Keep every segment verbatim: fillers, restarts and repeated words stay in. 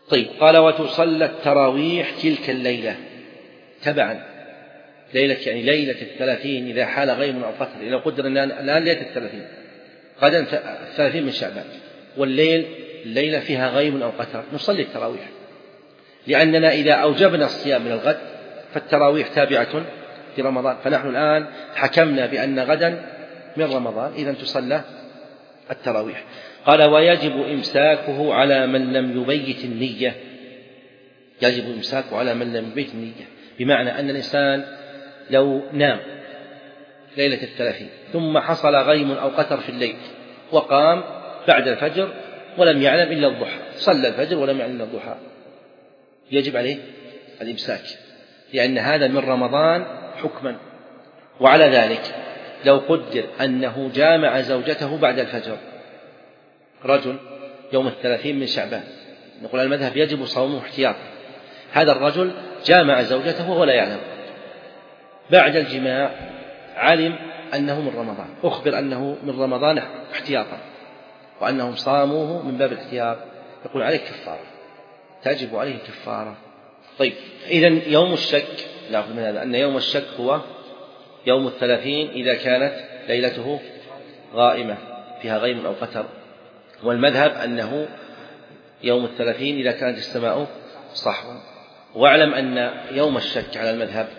طيب قال وتصلى التراويح تلك الليلة تبعا، ليلة يعني ليلة الثلاثين إذا حال غيم أو قتر، إذا قدر أن الآن ليلة الثلاثين غدا الثلاثين من شعبان والليل الليلة فيها غيم أو قتر، نصلي التراويح، لأننا إذا أوجبنا الصيام من الغد فالتراويح تابعة في رمضان، فنحن الآن حكمنا بأن غدا من رمضان، إذن تصلى التراويح. قال ويجب إمساكه على من لم يبيت النية، يجب إمساكه على من لم يبيت النية، بمعنى أن الإنسان لو نام ليلة الثلاثين ثم حصل غيم أو قتر في الليل وقام بعد الفجر ولم يعلم إلا الضحى، صلى الفجر ولم يعلم إلا الضحى، يجب عليه الإمساك، لأن هذا من رمضان حكما. وعلى ذلك لو قدر أنه جامع زوجته بعد الفجر، رجل يوم الثلاثين من شعبان، نقول المذهب يجب صومه احتياطا، هذا الرجل جامع زوجته ولا يعلم، بعد الجماع علم أنه من رمضان، أخبر أنه من رمضان احتياطا وأنهم صاموه من باب الاحتياط، يقول عليه كفارة، تجب عليه كفارة. طيب إذن يوم الشك، نأخذ من هذا أن يوم الشك هو يوم الثلاثين إذا كانت ليلته غائمة فيها غيم أو قتر، والمذهب أنه يوم الثلاثين إذا كانت السماء صحوا. واعلم أن يوم الشك على المذهب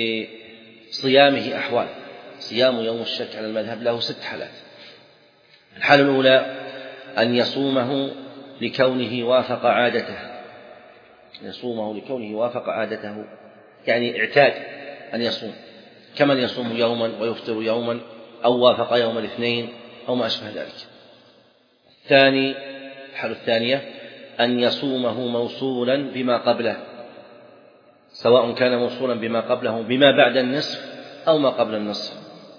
لصيامه أحوال، صيام يوم الشك على المذهب له ست حالات. الحالة الأولى أن يصومه لكونه وافق عادته، يصومه لكونه وافق عادته، يعني اعتاد أن يصوم كمن يصوم يوما ويفطر يوما أو وافق يوم الاثنين أو ما أشبه ذلك. الثاني الحالة الثانية أن يصومه موصولا بما قبله، سواء كان موصولا بما قبله بما بعد النصف أو ما قبل النصف،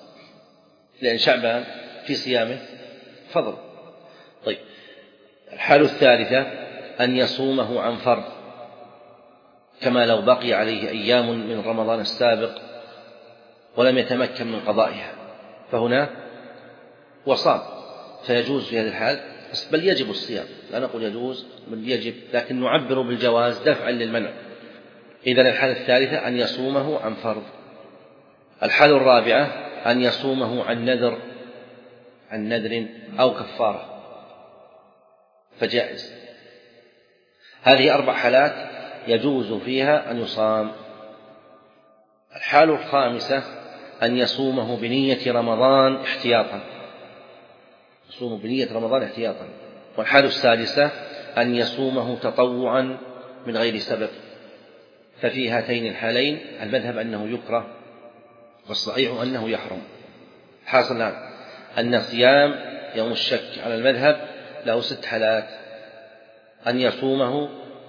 لأن شعبان في صيامه فضل. طيب الحالة الثالثة أن يصومه عن فرض، كما لو بقي عليه أيام من رمضان السابق ولم يتمكن من قضائها، فهنا وصام فيجوز في هذه الحال، بل يجب الصيام، لا نقول يجوز بل يجب، لكن نعبر بالجواز دفعا للمنع. إذن الحالة الثالثة أن يصومه عن فرض. الحالة الرابعة أن يصومه عن نذر، عن نذر أو كفارة، فجائز. هذه أربع حالات يجوز فيها أن يصام. الحالة الخامسة أن يصومه بنية رمضان احتياطا، يصوم بنية رمضان احتياطا. والحالة السادسة أن يصومه تطوعا من غير سبب، ففي هاتين الحالين المذهب أنه يكره والصحيح أنه يحرم. حاصل أن صيام يوم الشك على المذهب له ست حالات: أن يصومه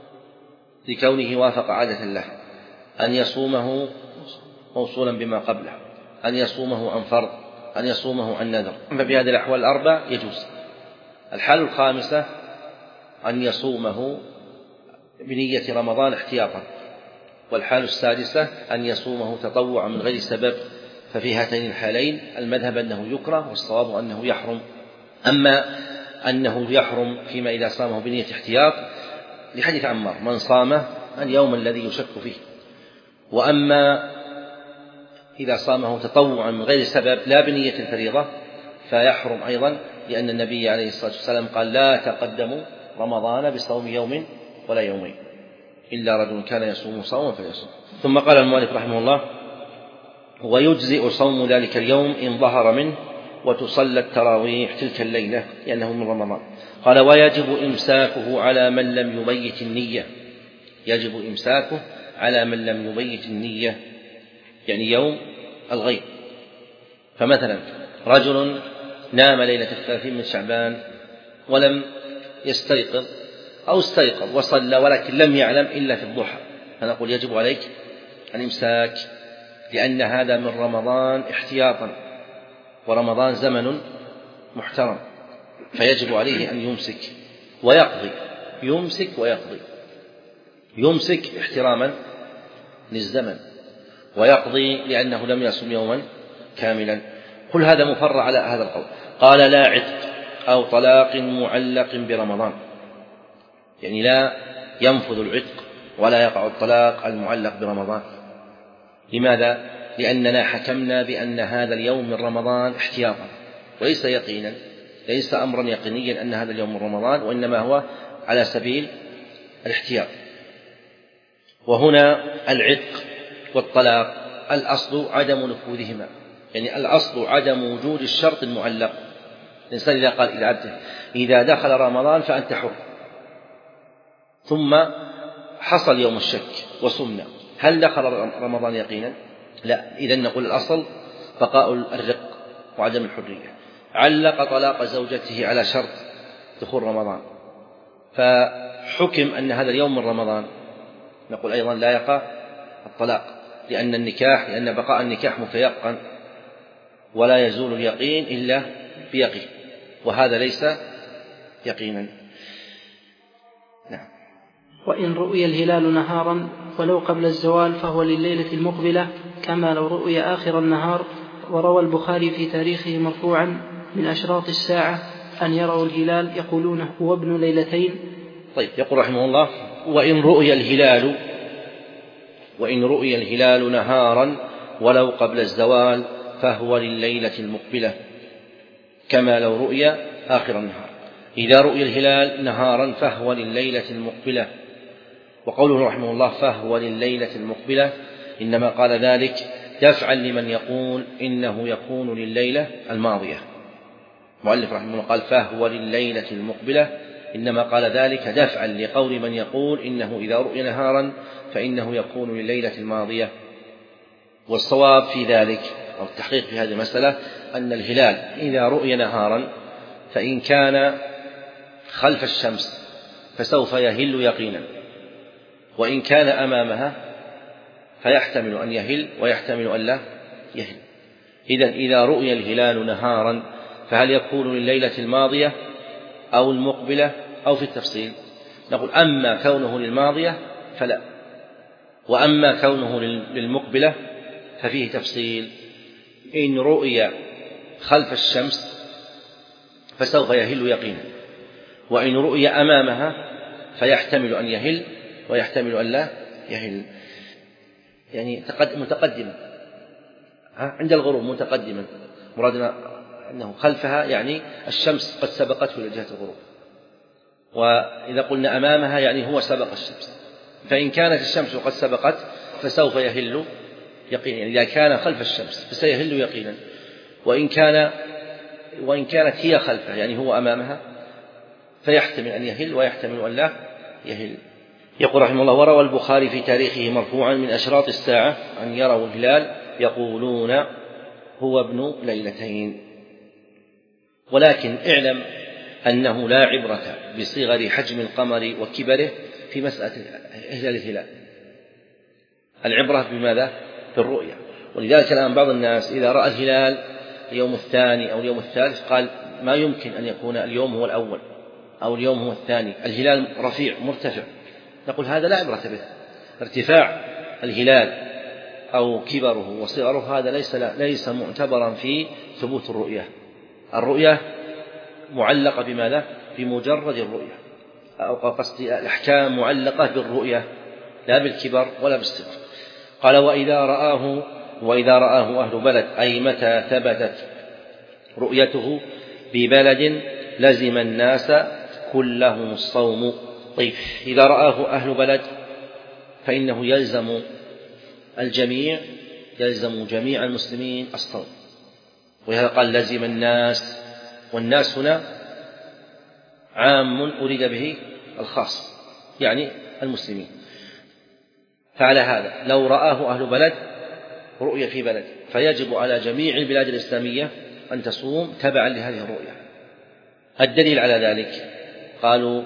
لكونه وافق عادة له، أن يصومه موصولا بما قبله، أن يصومه عن فرض، أن يصومه عن نذر. ففي هذه الأحوال الأربع يجوز. الحالة الخامسة أن يصومه بنية رمضان احتياطا. والحالة السادسة أن يصومه تطوعا من غير سبب، ففي هاتين الحالين المذهب أنه يكره والصواب أنه يحرم. أما أنه يحرم فيما إذا صامه بنية احتياط لحديث عمار من صامه اليوم الذي يشك فيه، وأما إذا صامه تطوعا من غير سبب لا بنية الفريضة فيحرم أيضا، لأن النبي عليه الصلاة والسلام قال لا تقدموا رمضان بصوم يوم ولا يومين إلا رجل كان يصوم صوما فليصوم. ثم قال المؤلف رحمه الله: ويجزئ صوم ذلك اليوم إن ظهر منه، وتصلى التراويح تلك الليلة لأنه من رمضان. قال: ويجب إمساكه على من لم يبيت النية، يجب إمساكه على من لم يبيت النية، يعني يوم الغيب. فمثلا رجل نام ليلة الثلاثين من شعبان ولم يستيقظ أو استيقظ وصلى ولكن لم يعلم إلا في الضحى، فنقول يجب عليك الإمساك، لأن هذا من رمضان احتياطا، ورمضان زمن محترم، فيجب عليه أن يمسك ويقضي، يمسك ويقضي، يمسك احتراما للزمن، ويقضي لأنه لم يصم يوما كاملا. كل هذا مفرع على هذا القول. قال: لا عتق أو طلاق معلق برمضان، يعني لا ينفذ العتق ولا يقع الطلاق المعلق برمضان. لماذا؟ لأننا حكمنا بأن هذا اليوم من رمضان احتياطا وليس يقينا، ليس أمرا يقينيا أن هذا اليوم من رمضان، وإنما هو على سبيل الاحتياط. وهنا العتق والطلاق الأصل عدم نفوذهما، يعني الأصل عدم وجود الشرط المعلق. الإنسان إذا قال إلى عبده إذا دخل رمضان فأنت حر، ثم حصل يوم الشك وصمنا، هل دخل رمضان يقينا؟ لا. إذن نقول الأصل بقاء الرق وعدم الحرية. علق طلاق زوجته على شرط دخول رمضان فحكم أن هذا اليوم من رمضان، نقول أيضا لا يقع الطلاق، لأن النكاح لأن بقاء النكاح متيقن ولا يزول اليقين إلا بيقين، وهذا ليس يقينا. نعم. وإن رؤي الهلال نهارا ولو قبل الزوال فهو لليلة المقبلة كما لو رؤي آخر النهار. وروى البخاري في تاريخه مرفوعا من أشراط الساعة أن يروا الهلال يقولون هو ابن ليلتين. طيب، يقول رحمه الله: وإن رؤي الهلال وإن رؤي الهلال نهارا ولو قبل الزوال فهو لليلة المقبلة كما لو رؤي آخر النهار. إذا رؤي الهلال نهارا فهو لليلة المقبلة. وقوله رحمه الله فهو لليلة المقبلة إنما قال ذلك دفعا لمن يقول إنه يكون لليلة الماضية. المؤلف رحمه الله قال فهو لليلة المقبلة، إنما قال ذلك دفعا لقول من يقول إنه إذا رؤي نهارا فإنه يكون لليلة الماضية. والصواب في ذلك أو التحقيق في هذه المسألة أن الهلال إذا رؤي نهارا فإن كان خلف الشمس فسوف يهل يقينا، وإن كان أمامها فيحتمل أن يهل ويحتمل أن لا يهل. إذن إذا رؤي الهلال نهارا فهل يكون لليلة الماضية أو المقبلة أو في التفصيل؟ نقول أما كونه للماضية فلا، وأما كونه للمقبلة ففيه تفصيل. إن رؤي خلف الشمس فسوف يهل يقينا، وإن رؤي أمامها فيحتمل أن يهل ويحتمل أن لا يهل، يعني متقدما عند الغروب متقدما، مرادنا أنه خلفها يعني الشمس قد سبقته إلى جهة الغروب، وإذا قلنا أمامها يعني هو سبق الشمس. فإن كانت الشمس قد سبقت فسوف يهل يقينا، يعني إذا كان خلف الشمس فسيهل يقينا، وإن كان وإن كانت هي خلفه يعني هو أمامها فيحتمل أن يهل ويحتمل أن لا يهل. يقول رحمه الله: وروى البخاري في تاريخه مرفوعا من أشراط الساعة أن يروا الهلال يقولون هو ابن ليلتين. ولكن اعلم أنه لا عبرة بصغر حجم القمر وكبره في مسألة إهلال الهلال، العبرة بماذا؟ بالرؤية. ولذلك الآن بعض الناس إذا رأى الهلال اليوم الثاني أو اليوم الثالث قال ما يمكن أن يكون اليوم هو الأول أو اليوم هو الثاني، الهلال رفيع مرتفع. نقول هذا لا عبرة به، ارتفاع الهلال أو كبره وصغره هذا ليس ليس معتبرا في ثبوت الرؤية. الرؤية معلقة بماذا؟ بمجرد الرؤية، أو قصدي الأحكام معلقة بالرؤية لا بالكبر ولا بالصغر. قال: وإذا رآه وإذا رآه أهل بلد، أي متى ثبتت رؤيته ببلد لزم الناس كلهم الصوم. طيب، إذا رآه أهل بلد فإنه يلزم الجميع يلزم جميع المسلمين الصوم، ولهذا قال لزم الناس، والناس هنا عام أريد به الخاص يعني المسلمين. فعلى هذا لو رآه أهل بلد رؤية في بلد فيجب على جميع البلاد الإسلامية أن تصوم تبعا لهذه الرؤية. الدليل على ذلك قالوا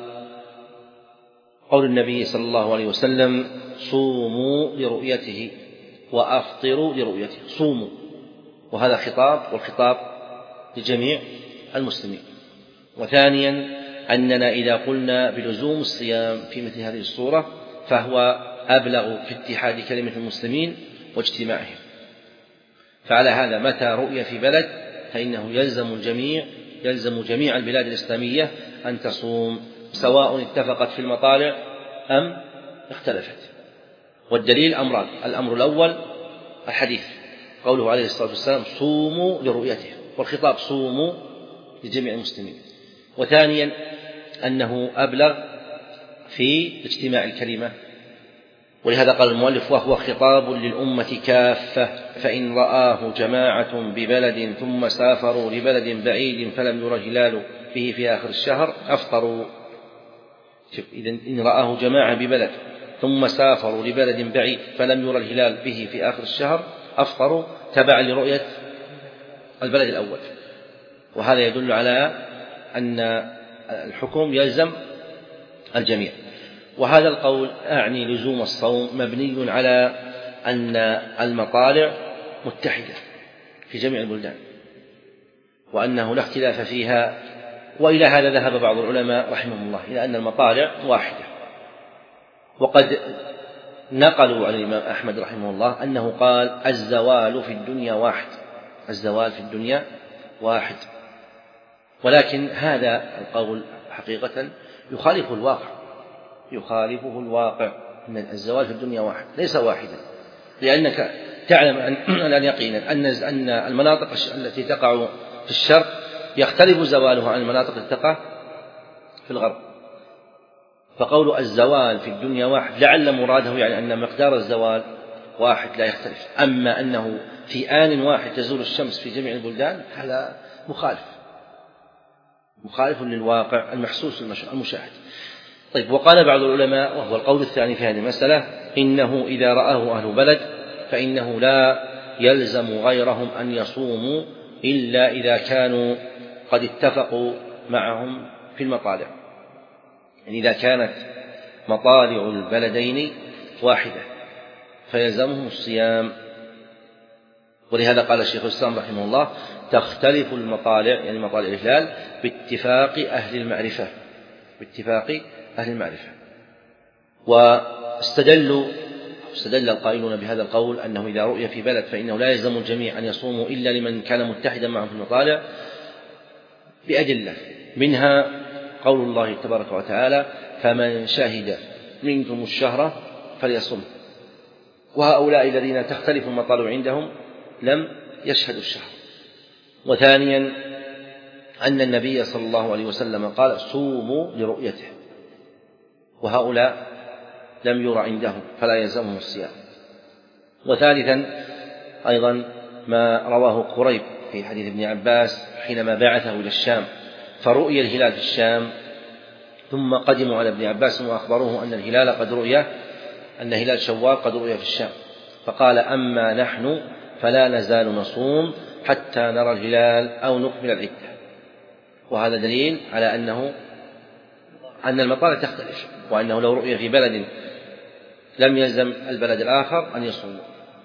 قول النبي صلى الله عليه وسلم: صوموا لرؤيته وأفطروا لرؤيته. صوموا، وهذا خطاب، والخطاب لجميع المسلمين. وثانيا أننا إذا قلنا بلزوم الصيام في مثل هذه الصورة فهو أبلغ في اتحاد كلمة المسلمين واجتماعهم. فعلى هذا متى رؤية في بلد فإنه يلزم الجميع يلزم جميع البلاد الإسلامية أن تصوم، سواء اتفقت في المطالع أم اختلفت. والدليل أمران: الأمر الأول الحديث قوله عليه الصلاة والسلام صوموا لرؤيته، والخطاب صوموا لجميع المسلمين. وثانيا أنه أبلغ في اجتماع الكلمة، ولهذا قال المؤلف وهو خطاب للأمة كافة، فإن رآه جماعة ببلد ثم سافروا لبلد بعيد فلم ير الهلال به في آخر الشهر أفطروا. إذن إن رآه جماعة ببلد ثم سافروا لبلد بعيد فلم ير الهلال به في آخر الشهر أفطروا تبعا لرؤية البلد الأول. وهذا يدل على أن الحكم يلزم الجميع. وهذا القول أعني لزوم الصوم مبني على أن المطالع متحدة في جميع البلدان، وأنه لا اختلاف فيها. وإلى هذا ذهب بعض العلماء رحمهم الله إلى أن المطالع واحدة، وقد نقلوا عن الإمام أحمد رحمه الله أنه قال الزوال في الدنيا واحد، الزوال في الدنيا واحد. ولكن هذا القول حقيقة يخالف الواقع، يخالفه الواقع، أن الزوال في الدنيا واحد ليس واحدا، لأنك تعلم أن يقينا أن المناطق التي تقع في الشرق يختلف زوالها عن المناطق التي تقع في الغرب. فقول الزوال في الدنيا واحد لعل مراده يعني أن مقدار الزوال واحد لا يختلف. أما أنه في آن واحد تزول الشمس في جميع البلدان هذا مخالف مخالف للواقع المحسوس المشاهد. طيب، وقال بعض العلماء وهو القول الثاني في هذه المسألة إنه إذا رآه أهل بلد فإنه لا يلزم غيرهم أن يصوموا إلا إذا كانوا قد اتفقوا معهم في المطالع، يعني إذا كانت مطالع البلدين واحدة فيلزمهم الصيام. ولهذا قال الشيخ الإسلام رحمه الله تختلف المطالع، يعني مطالع الهلال، باتفاق أهل المعرفة باتفاق أهل المعرفة. واستدلوا استدل القائلون بهذا القول أنه إذا رؤي في بلد فإنه لا يلزم الجميع أن يصوموا إلا لمن كان متحدا معهم في المطالع بأدلة، منها قول الله تبارك وتعالى فمن شهد منكم الشهر فليصم، وهؤلاء الذين تختلف المطالع عندهم لم يشهدوا الشهر. وثانيا أن النبي صلى الله عليه وسلم قال صوموا لرؤيته، وهؤلاء لم ير عندهم فلا يلزمهم الصيام. وثالثا أيضا ما رواه قريب في حديث ابن عباس حينما بعثه إلى الشام فرؤي الهلال في الشام، ثم قدموا على ابن عباس وأخبروه أن الهلال قد رؤي أن هلال شوال قد رؤي في الشام، فقال أما نحن فلا نزال نصوم حتى نرى الهلال أو نكمل العدة. وهذا دليل على أنه أن المطالع تختلف، وأنه لو رؤي في بلد لم يلزم البلد الآخر أن يصوم.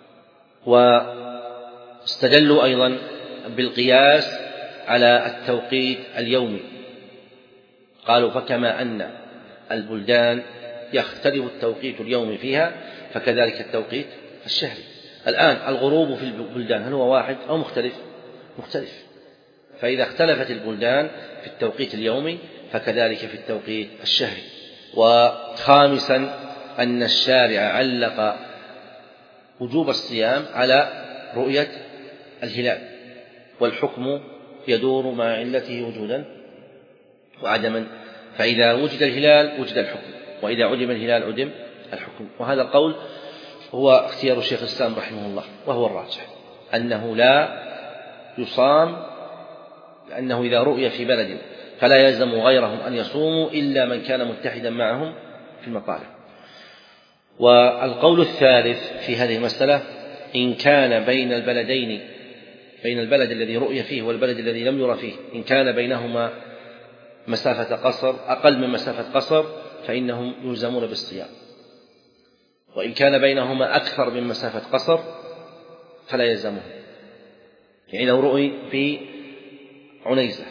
واستدلوا أيضا بالقياس على التوقيت اليومي، قالوا فكما أن البلدان يختلف التوقيت اليومي فيها فكذلك التوقيت الشهري. الآن الغروب في البلدان هل هو واحد أو مختلف؟ مختلف. فإذا اختلفت البلدان في التوقيت اليومي فكذلك في التوقيت الشهري. وخامسا أن الشارع علق وجوب الصيام على رؤية الهلال، والحكم يدور مع علته وجودا وعدما، فإذا وجد الهلال وجد الحكم، وإذا عدم الهلال عدم الحكم. وهذا القول هو اختيار الشيخ الإسلام رحمه الله، وهو الراجح أنه لا يصام، لأنه إذا رؤي في بلد فلا يلزم غيرهم أن يصوموا إلا من كان متحدا معهم في المطالع. والقول الثالث في هذه المسألة إن كان بين البلدين بين البلد الذي رؤي فيه والبلد الذي لم ير فيه إن كان بينهما مسافة قصر أقل من مسافة قصر فإنهم يلزمون بالصيام، وإن كان بينهما أكثر من مسافة قصر فلا يلزمهم. يعني لو رؤي في عنيزة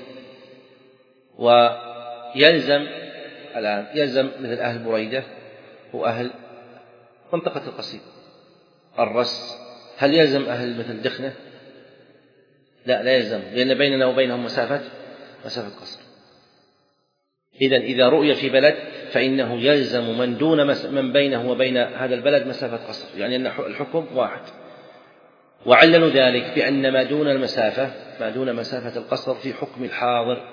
ويلزم الآن يلزم مثل أهل بريدة وأهل منطقة القصيم الرس، هل يلزم أهل مثل دخنة؟ لا لا يلزم، لأن بيننا وبينهم مسافة مسافة قصر. إذن إذا رؤي في بلد فإنه يلزم من دون من بينه وبين هذا البلد مسافة قصر، يعني أن الحكم واحد. وعللوا ذلك بأن ما دون المسافة ما دون مسافة القصر في حكم الحاضر،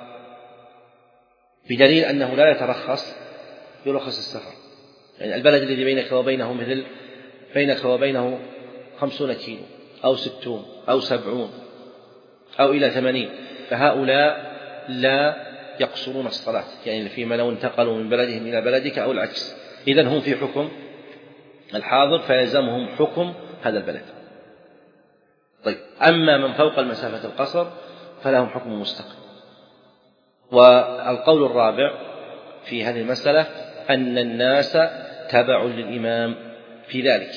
بدليل أنه لا يترخص يرخص السفر. يعني البلد الذي بينك وبينه مثل بينك وبينه خمسون كيلو أو ستون أو سبعون أو إلى ثمانين، فهؤلاء لا يقصرون الصلاة، يعني فيما لو انتقلوا من بلدهم إلى بلدك أو العكس. إذن هم في حكم الحاضر فيلزمهم حكم هذا البلد. طيب، أما من فوق المسافة القصر فلهم حكم مستقل. والقول الرابع في هذه المسألة أن الناس تبع للإمام في ذلك،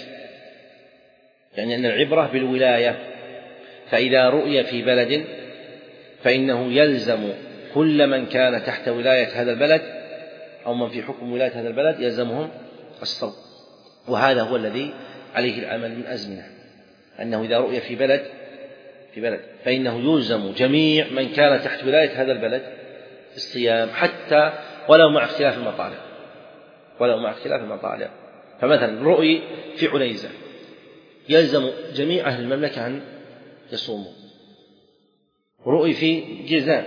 يعني أن العبرة بالولاية، فإذا رؤي في بلد فإنه يلزم كل من كان تحت ولاية هذا البلد أو من في حكم ولاية هذا البلد يلزمهم الصوم. وهذا هو الذي عليه العمل من أزمنة، أنه إذا رؤي في بلد في بلد فإنه يلزم جميع من كان تحت ولاية هذا البلد الصيام، حتى ولو مع اختلاف المطالع ولو مع اختلاف المطالع. فمثلا رؤي في عنيزة يلزم جميع أهل المملكة أن يصوموا، رؤي في جيزان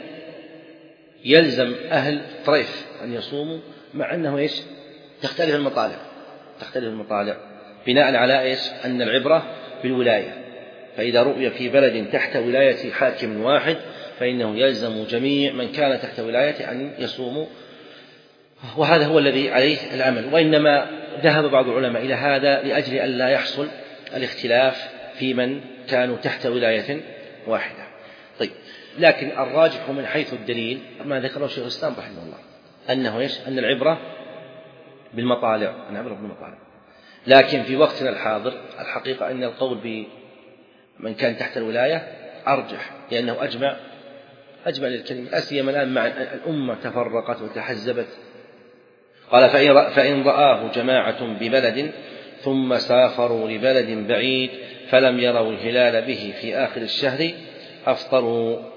يلزم أهل طريف أن يصوموا، مع أنه إيش تختلف المطالع تختلف المطالع بناء على إيش أن العبرة بالولاية. فإذا رؤي في بلد تحت ولاية حاكم واحد فإنه يلزم جميع من كان تحت ولايته أن يصوموا، وهذا هو الذي عليه العمل. وإنما ذهب بعض العلماء إلى هذا لأجل أن لا يحصل الاختلاف في من كانوا تحت ولاية واحدة. طيب، لكن الراجح من حيث الدليل ما ذكره شيخ الإسلام رحمه الله أنه إيش أن العبرة بالمطالع أن العبرة بالمطالع. لكن في وقتنا الحاضر الحقيقة أن القول بمن كان تحت الولاية أرجح، لأنه أجمع أجمع للكلمة، لا سيما الآن مع الأمة تفرقت وتحزبت. قال فإن رآه جماعة ببلد ثم سافروا لبلد بعيد فلم يروا الهلال به في آخر الشهر أفطروا